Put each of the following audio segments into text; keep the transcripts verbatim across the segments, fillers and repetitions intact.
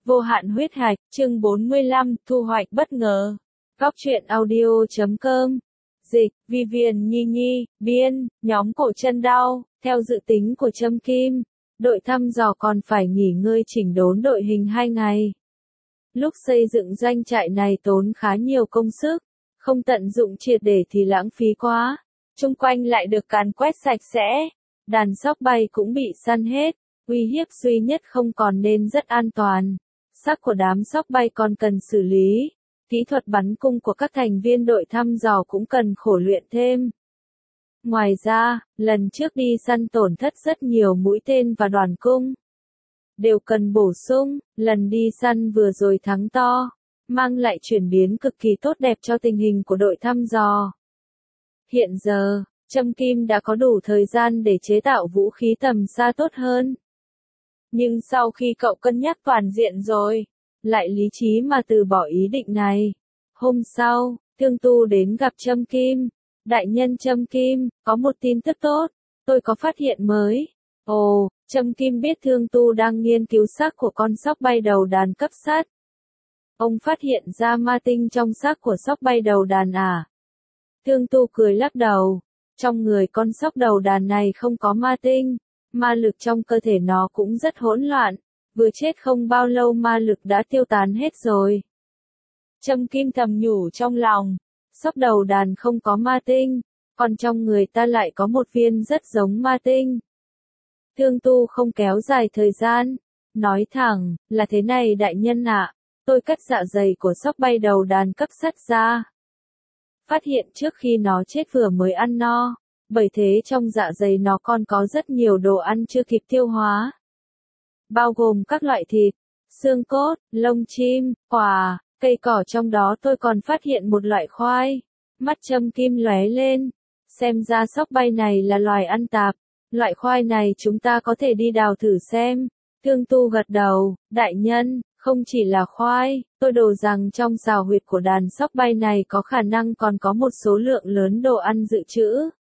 Vô hạn huyết hạch, chương bốn mươi lăm, thu hoạch bất ngờ. Góc truyện audio chấm com. Dịch, Vivian Nhi Nhi, biên, nhóm cổ chân đau. Theo dự tính của Trâm Kim, đội thăm dò còn phải nghỉ ngơi chỉnh đốn đội hình hai ngày. Lúc xây dựng doanh trại này tốn khá nhiều công sức, không tận dụng triệt để thì lãng phí quá. Chung quanh lại được càn quét sạch sẽ, đàn sóc bay cũng bị săn hết, uy hiếp duy nhất không còn nên rất an toàn. Xác của đám sóc bay còn cần xử lý, kỹ thuật bắn cung của các thành viên đội thăm dò cũng cần khổ luyện thêm. Ngoài ra, lần trước đi săn tổn thất rất nhiều mũi tên và đoàn cung. Đều cần bổ sung, lần đi săn vừa rồi thắng to, mang lại chuyển biến cực kỳ tốt đẹp cho tình hình của đội thăm dò. Hiện giờ, Trâm Kim đã có đủ thời gian để chế tạo vũ khí tầm xa tốt hơn. Nhưng sau khi cậu cân nhắc toàn diện rồi, lại lý trí mà từ bỏ ý định này. Hôm sau, Thương Tu đến gặp Trâm Kim. Đại nhân Trâm Kim, có một tin tức tốt, tôi có phát hiện mới. Ồ, Trâm Kim biết Thương Tu đang nghiên cứu xác của con sóc bay đầu đàn cấp sát. Ông phát hiện ra ma tinh trong xác của sóc bay đầu đàn à? Thương Tu cười lắc đầu. Trong người con sóc đầu đàn này không có ma tinh, ma lực trong cơ thể nó cũng rất hỗn loạn, vừa chết không bao lâu ma lực đã tiêu tán hết rồi. Trâm Kim thầm nhủ trong lòng, sóc đầu đàn không có ma tinh, còn trong người ta lại có một viên rất giống ma tinh. Thương Tu không kéo dài thời gian, nói thẳng, là thế này đại nhân ạ, tôi cắt dạ dày của sóc bay đầu đàn cấp sắt ra. Phát hiện trước khi nó chết vừa mới ăn no, bởi thế trong dạ dày nó còn có rất nhiều đồ ăn chưa kịp tiêu hóa. Bao gồm các loại thịt, xương cốt, lông chim, quả, cây cỏ, trong đó tôi còn phát hiện một loại khoai. Mắt Trâm Kim lóe lên, xem ra sóc bay này là loài ăn tạp, loại khoai này chúng ta có thể đi đào thử xem. Thương Tu gật đầu, đại nhân, không chỉ là khoai, tôi đồ rằng trong xào huyệt của đàn sóc bay này có khả năng còn có một số lượng lớn đồ ăn dự trữ.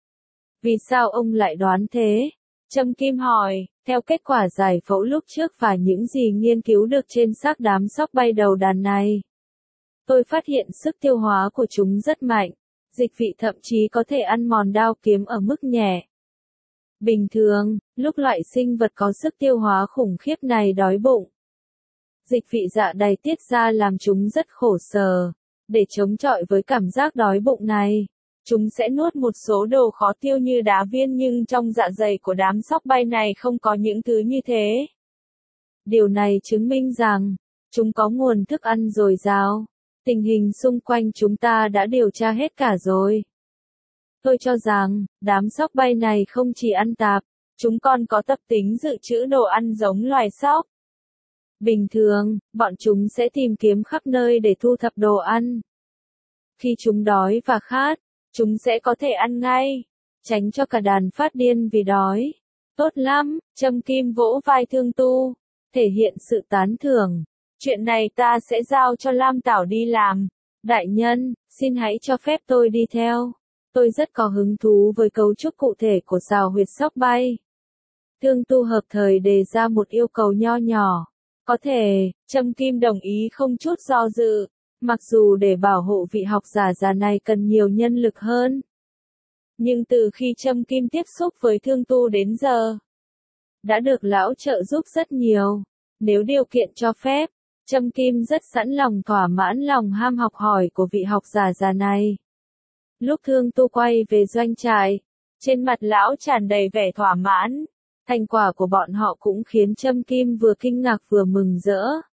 Vì sao ông lại đoán thế? Trâm Kim hỏi, theo kết quả giải phẫu lúc trước và những gì nghiên cứu được trên xác đám sóc bay đầu đàn này, tôi phát hiện sức tiêu hóa của chúng rất mạnh, dịch vị thậm chí có thể ăn mòn đao kiếm ở mức nhẹ. Bình thường, lúc loại sinh vật có sức tiêu hóa khủng khiếp này đói bụng, dịch vị dạ dày tiết ra làm chúng rất khổ sở. Để chống chọi với cảm giác đói bụng này, chúng sẽ nuốt một số đồ khó tiêu như đá viên, nhưng trong dạ dày của đám sóc bay này không có những thứ như thế. Điều này chứng minh rằng, chúng có nguồn thức ăn dồi dào. Tình hình xung quanh chúng ta đã điều tra hết cả rồi. Tôi cho rằng, đám sóc bay này không chỉ ăn tạp, chúng còn có tập tính dự trữ đồ ăn giống loài sóc. Bình thường, bọn chúng sẽ tìm kiếm khắp nơi để thu thập đồ ăn. Khi chúng đói và khát, chúng sẽ có thể ăn ngay, tránh cho cả đàn phát điên vì đói. Tốt lắm, Trâm Kim vỗ vai Thương Tu, thể hiện sự tán thưởng. Chuyện này ta sẽ giao cho Lam Tảo đi làm. Đại nhân, xin hãy cho phép tôi đi theo. Tôi rất có hứng thú với cấu trúc cụ thể của xào huyệt sóc bay. Thương Tu hợp thời đề ra một yêu cầu nho nhỏ. Có thể, Trâm Kim đồng ý không chút do dự, mặc dù để bảo hộ vị học giả già này cần nhiều nhân lực hơn. Nhưng từ khi Trâm Kim tiếp xúc với Thương Tu đến giờ, đã được lão trợ giúp rất nhiều. Nếu điều kiện cho phép, Trâm Kim rất sẵn lòng thỏa mãn lòng ham học hỏi của vị học giả già này. Lúc Thương Tu quay về doanh trại, trên mặt lão tràn đầy vẻ thỏa mãn. Thành quả của bọn họ cũng khiến Trâm Kim vừa kinh ngạc vừa mừng rỡ.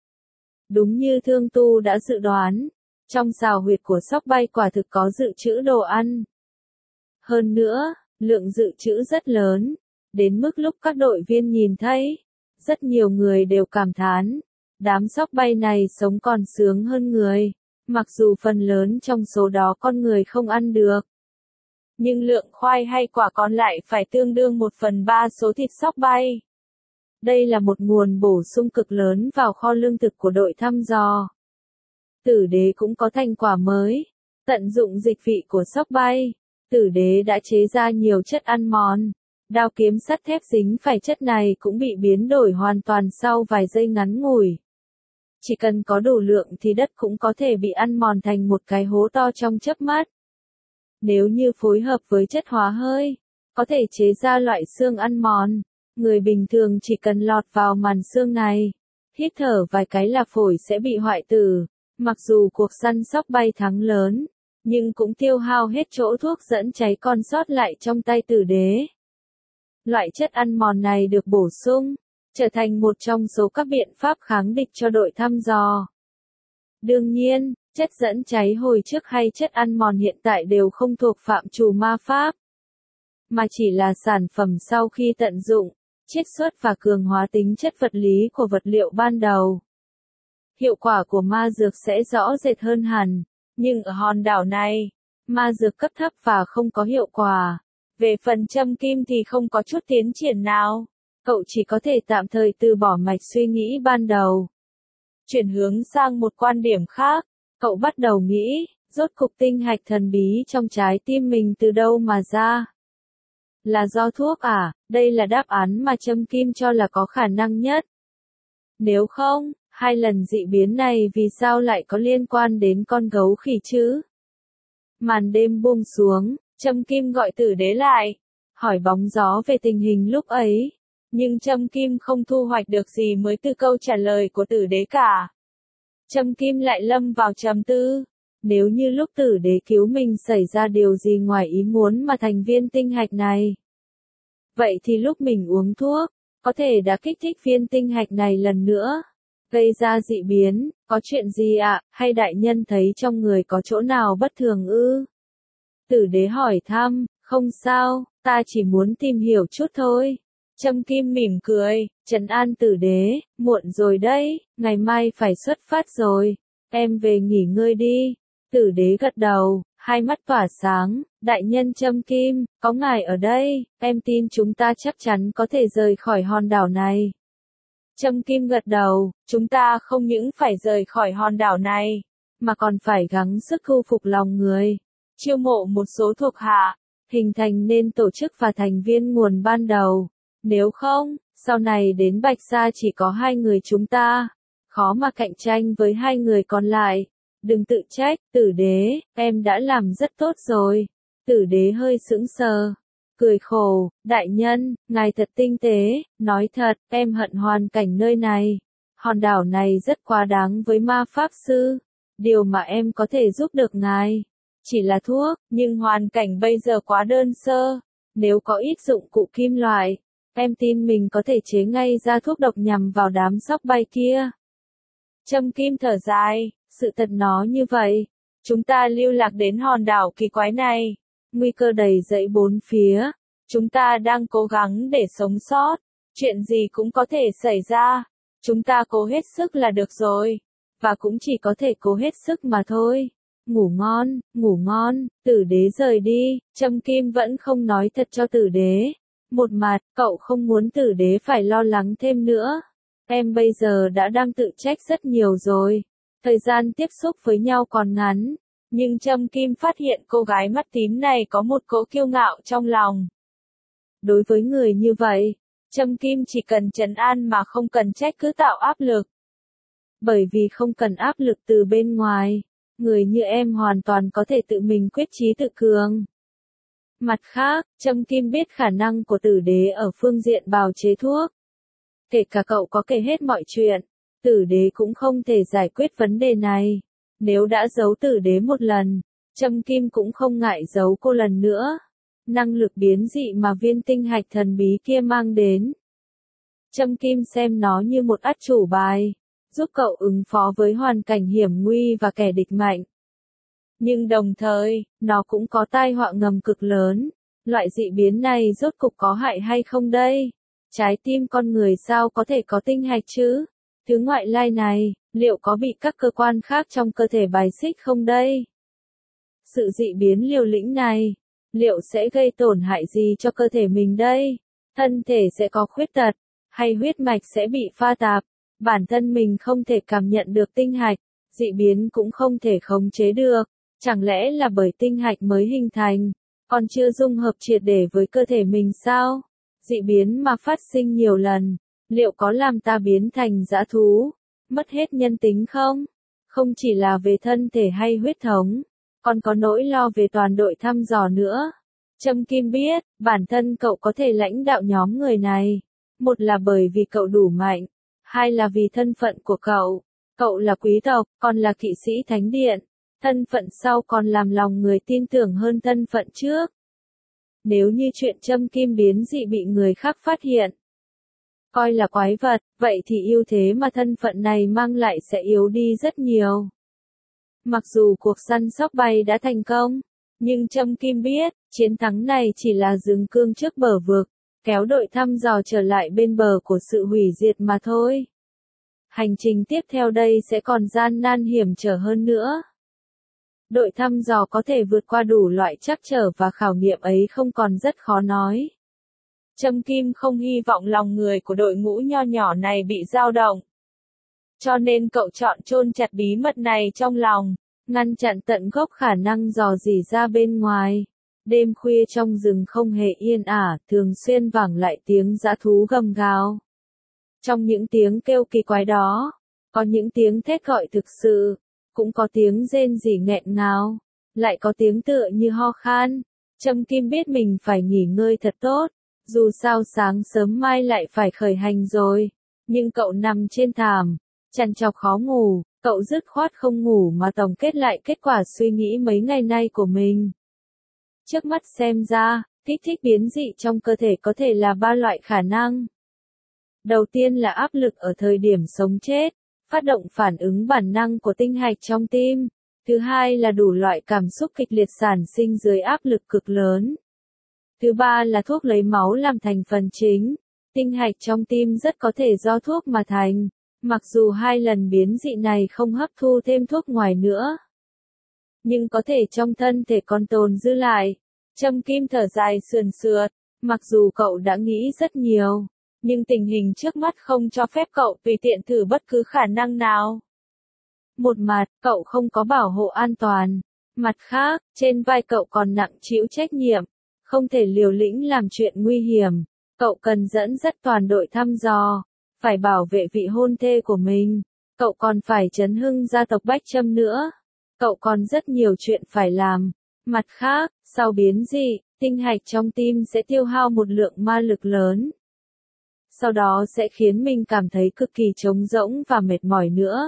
Đúng như Thương Tu đã dự đoán, trong xào huyệt của sóc bay quả thực có dự trữ đồ ăn. Hơn nữa, lượng dự trữ rất lớn, đến mức lúc các đội viên nhìn thấy, rất nhiều người đều cảm thán, đám sóc bay này sống còn sướng hơn người, mặc dù phần lớn trong số đó con người không ăn được. Nhưng lượng khoai hay quả còn lại phải tương đương một phần ba số thịt sóc bay. Đây là một nguồn bổ sung cực lớn vào kho lương thực của đội thăm dò. Tử đế cũng có thành quả mới. Tận dụng dịch vị của sóc bay, tử đế đã chế ra nhiều chất ăn mòn. Đao kiếm sắt thép dính phải chất này cũng bị biến đổi hoàn toàn sau vài giây ngắn ngủi. Chỉ cần có đủ lượng thì đất cũng có thể bị ăn mòn thành một cái hố to trong chớp mắt. Nếu như phối hợp với chất hóa hơi, có thể chế ra loại xương ăn mòn. Người bình thường chỉ cần lọt vào màn xương này, hít thở vài cái là phổi sẽ bị hoại tử. Mặc dù cuộc săn sóc bay thắng lớn, nhưng cũng tiêu hao hết chỗ thuốc dẫn cháy còn sót lại trong tay tử đế. Loại chất ăn mòn này được bổ sung, trở thành một trong số các biện pháp kháng địch cho đội thăm dò. Đương nhiên, chất dẫn cháy hồi trước hay chất ăn mòn hiện tại đều không thuộc phạm trù ma pháp, mà chỉ là sản phẩm sau khi tận dụng, chiết xuất và cường hóa tính chất vật lý của vật liệu ban đầu. Hiệu quả của ma dược sẽ rõ rệt hơn hẳn, nhưng ở hòn đảo này, ma dược cấp thấp và không có hiệu quả. Về phần châm kim thì không có chút tiến triển nào, cậu chỉ có thể tạm thời từ bỏ mạch suy nghĩ ban đầu. Chuyển hướng sang một quan điểm khác, cậu bắt đầu nghĩ, rốt cục tinh hạch thần bí trong trái tim mình từ đâu mà ra? Là do thuốc à? Đây là đáp án mà châm kim cho là có khả năng nhất. Nếu không, hai lần dị biến này vì sao lại có liên quan đến con gấu khỉ chứ? Màn đêm buông xuống, châm kim gọi tử đế lại, hỏi bóng gió về tình hình lúc ấy. Nhưng châm kim không thu hoạch được gì mới từ câu trả lời của tử đế cả. Châm kim lại lâm vào trầm tư. Nếu như lúc tử đế cứu mình xảy ra điều gì ngoài ý muốn mà thành viên tinh hạch này, vậy thì lúc mình uống thuốc, có thể đã kích thích viên tinh hạch này lần nữa, gây ra dị biến. Có chuyện gì ạ? Hay đại nhân thấy trong người có chỗ nào bất thường ư? Tử đế hỏi thăm. Không sao, ta chỉ muốn tìm hiểu chút thôi. Châm kim mỉm cười, trấn an tử đế. Muộn rồi đấy, ngày mai phải xuất phát rồi, em về nghỉ ngơi đi. Tử đế gật đầu, hai mắt tỏa sáng. Đại nhân châm kim, có ngài ở đây, em tin chúng ta chắc chắn có thể rời khỏi hòn đảo này. Châm kim gật đầu, chúng ta không những phải rời khỏi hòn đảo này, mà còn phải gắng sức thu phục lòng người, chiêu mộ một số thuộc hạ, hình thành nên tổ chức và thành viên nguồn ban đầu. Nếu không, sau này đến Bạch Sa chỉ có hai người chúng ta, khó mà cạnh tranh với hai người còn lại. Đừng tự trách, tử đế, em đã làm rất tốt rồi. Tử đế hơi sững sờ, cười khổ. Đại nhân, ngài thật tinh tế, nói thật, em hận hoàn cảnh nơi này. Hòn đảo này rất quá đáng với ma pháp sư. Điều mà em có thể giúp được ngài chỉ là thuốc, nhưng hoàn cảnh bây giờ quá đơn sơ. Nếu có ít dụng cụ kim loại, em tin mình có thể chế ngay ra thuốc độc nhằm vào đám sóc bay kia. Châm kim thở dài, sự thật nó như vậy. Chúng ta lưu lạc đến hòn đảo kỳ quái này. Nguy cơ đầy dẫy bốn phía. Chúng ta đang cố gắng để sống sót. Chuyện gì cũng có thể xảy ra. Chúng ta cố hết sức là được rồi. Và cũng chỉ có thể cố hết sức mà thôi. Ngủ ngon, ngủ ngon. Tử đế rời đi. Châm kim vẫn không nói thật cho tử đế. Một mặt, cậu không muốn tử đế phải lo lắng thêm nữa. Em bây giờ đã đang tự trách rất nhiều rồi. Thời gian tiếp xúc với nhau còn ngắn. Nhưng Châm Kim phát hiện cô gái mắt tím này có một cỗ kiêu ngạo trong lòng. Đối với người như vậy, Châm Kim chỉ cần trấn an mà không cần trách cứ tạo áp lực. Bởi vì không cần áp lực từ bên ngoài, người như em hoàn toàn có thể tự mình quyết chí tự cường. Mặt khác, Châm Kim biết khả năng của tử đế ở phương diện bào chế thuốc. Kể cả cậu có kể hết mọi chuyện, tử đế cũng không thể giải quyết vấn đề này. Nếu đã giấu tử đế một lần, Châm Kim cũng không ngại giấu cô lần nữa. Năng lực biến dị mà viên tinh hạch thần bí kia mang đến. Châm Kim xem nó như một át chủ bài, giúp cậu ứng phó với hoàn cảnh hiểm nguy và kẻ địch mạnh. Nhưng đồng thời, nó cũng có tai họa ngầm cực lớn. Loại dị biến này rốt cục có hại hay không đây? Trái tim con người sao có thể có tinh hạch chứ? Thứ ngoại lai này, liệu có bị các cơ quan khác trong cơ thể bài xích không đây? Sự dị biến liều lĩnh này, liệu sẽ gây tổn hại gì cho cơ thể mình đây? Thân thể sẽ có khuyết tật, hay huyết mạch sẽ bị pha tạp? Bản thân mình không thể cảm nhận được tinh hạch, dị biến cũng không thể khống chế được. Chẳng lẽ là bởi tinh hạch mới hình thành, còn chưa dung hợp triệt để với cơ thể mình sao? Dị biến mà phát sinh nhiều lần, liệu có làm ta biến thành dã thú, mất hết nhân tính không? Không chỉ là về thân thể hay huyết thống, còn có nỗi lo về toàn đội thăm dò nữa. Trâm Kim biết, bản thân cậu có thể lãnh đạo nhóm người này. Một là bởi vì cậu đủ mạnh, hai là vì thân phận của cậu. Cậu là quý tộc, còn là kỵ sĩ thánh điện. Thân phận sau còn làm lòng người tin tưởng hơn thân phận trước. Nếu như chuyện Trâm Kim biến dị bị người khác phát hiện, coi là quái vật, vậy thì ưu thế mà thân phận này mang lại sẽ yếu đi rất nhiều. Mặc dù cuộc săn sóc bay đã thành công, nhưng Trâm Kim biết, chiến thắng này chỉ là dừng cương trước bờ vực, kéo đội thăm dò trở lại bên bờ của sự hủy diệt mà thôi. Hành trình tiếp theo đây sẽ còn gian nan hiểm trở hơn nữa. Đội thăm dò có thể vượt qua đủ loại trắc trở và khảo nghiệm ấy không còn rất khó nói. Trâm Kim không hy vọng lòng người của đội ngũ nho nhỏ này bị dao động. Cho nên cậu chọn chôn chặt bí mật này trong lòng, ngăn chặn tận gốc khả năng dò dỉ ra bên ngoài. Đêm khuya trong rừng không hề yên ả, thường xuyên vẳng lại tiếng dã thú gầm gào. Trong những tiếng kêu kỳ quái đó, có những tiếng thét gọi thực sự, cũng có tiếng rên rỉ nghẹn ngào, lại có tiếng tựa như ho khan. Trâm Kim biết mình phải nghỉ ngơi thật tốt, dù sao sáng sớm mai lại phải khởi hành rồi. Nhưng cậu nằm trên thảm, trằn trọc khó ngủ, cậu dứt khoát không ngủ mà tổng kết lại kết quả suy nghĩ mấy ngày nay của mình. Trước mắt xem ra, kích thích biến dị trong cơ thể có thể là ba loại khả năng. Đầu tiên là áp lực ở thời điểm sống chết, phát động phản ứng bản năng của tinh hạch trong tim. Thứ hai là đủ loại cảm xúc kịch liệt sản sinh dưới áp lực cực lớn. Thứ ba là thuốc lấy máu làm thành phần chính. Tinh hạch trong tim rất có thể do thuốc mà thành, mặc dù hai lần biến dị này không hấp thu thêm thuốc ngoài nữa. Nhưng có thể trong thân thể còn tồn dư lại. Trâm Kim thở dài sườn sượt, mặc dù cậu đã nghĩ rất nhiều, nhưng tình hình trước mắt không cho phép cậu tùy tiện thử bất cứ khả năng nào. Một mặt, cậu không có bảo hộ an toàn. Mặt khác, trên vai cậu còn nặng trĩu trách nhiệm, không thể liều lĩnh làm chuyện nguy hiểm. Cậu cần dẫn dắt toàn đội thăm dò, phải bảo vệ vị hôn thê của mình. Cậu còn phải trấn hưng gia tộc Bách Trâm nữa. Cậu còn rất nhiều chuyện phải làm. Mặt khác, sau biến dị, tinh hạch trong tim sẽ tiêu hao một lượng ma lực lớn. Sau đó sẽ khiến mình cảm thấy cực kỳ trống rỗng và mệt mỏi nữa.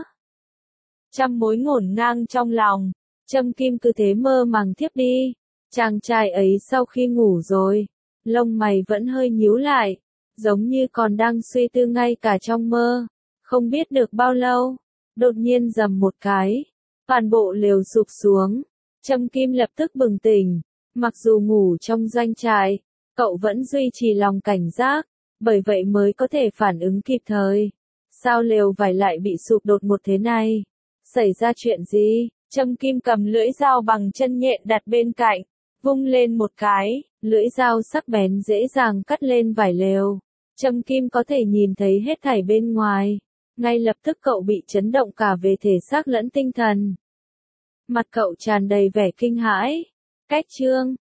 Trăm mối ngổn ngang trong lòng, Trâm Kim cứ thế mơ màng thiếp đi. Chàng trai ấy sau khi ngủ rồi, lông mày vẫn hơi nhíu lại, giống như còn đang suy tư ngay cả trong mơ. Không biết được bao lâu, đột nhiên rầm một cái, toàn bộ lều sụp xuống. Trâm Kim lập tức bừng tỉnh, mặc dù ngủ trong doanh trại, cậu vẫn duy trì lòng cảnh giác, bởi vậy mới có thể phản ứng kịp thời. Sao lều vải lại bị sụp đột một thế này? Xảy ra chuyện gì? Trâm Kim cầm lưỡi dao bằng chân nhện đặt bên cạnh, vung lên một cái, lưỡi dao sắc bén dễ dàng cắt lên vải lều. Trâm Kim có thể nhìn thấy hết thảy bên ngoài. Ngay lập tức cậu bị chấn động cả về thể xác lẫn tinh thần. Mặt cậu tràn đầy vẻ kinh hãi. Cách chương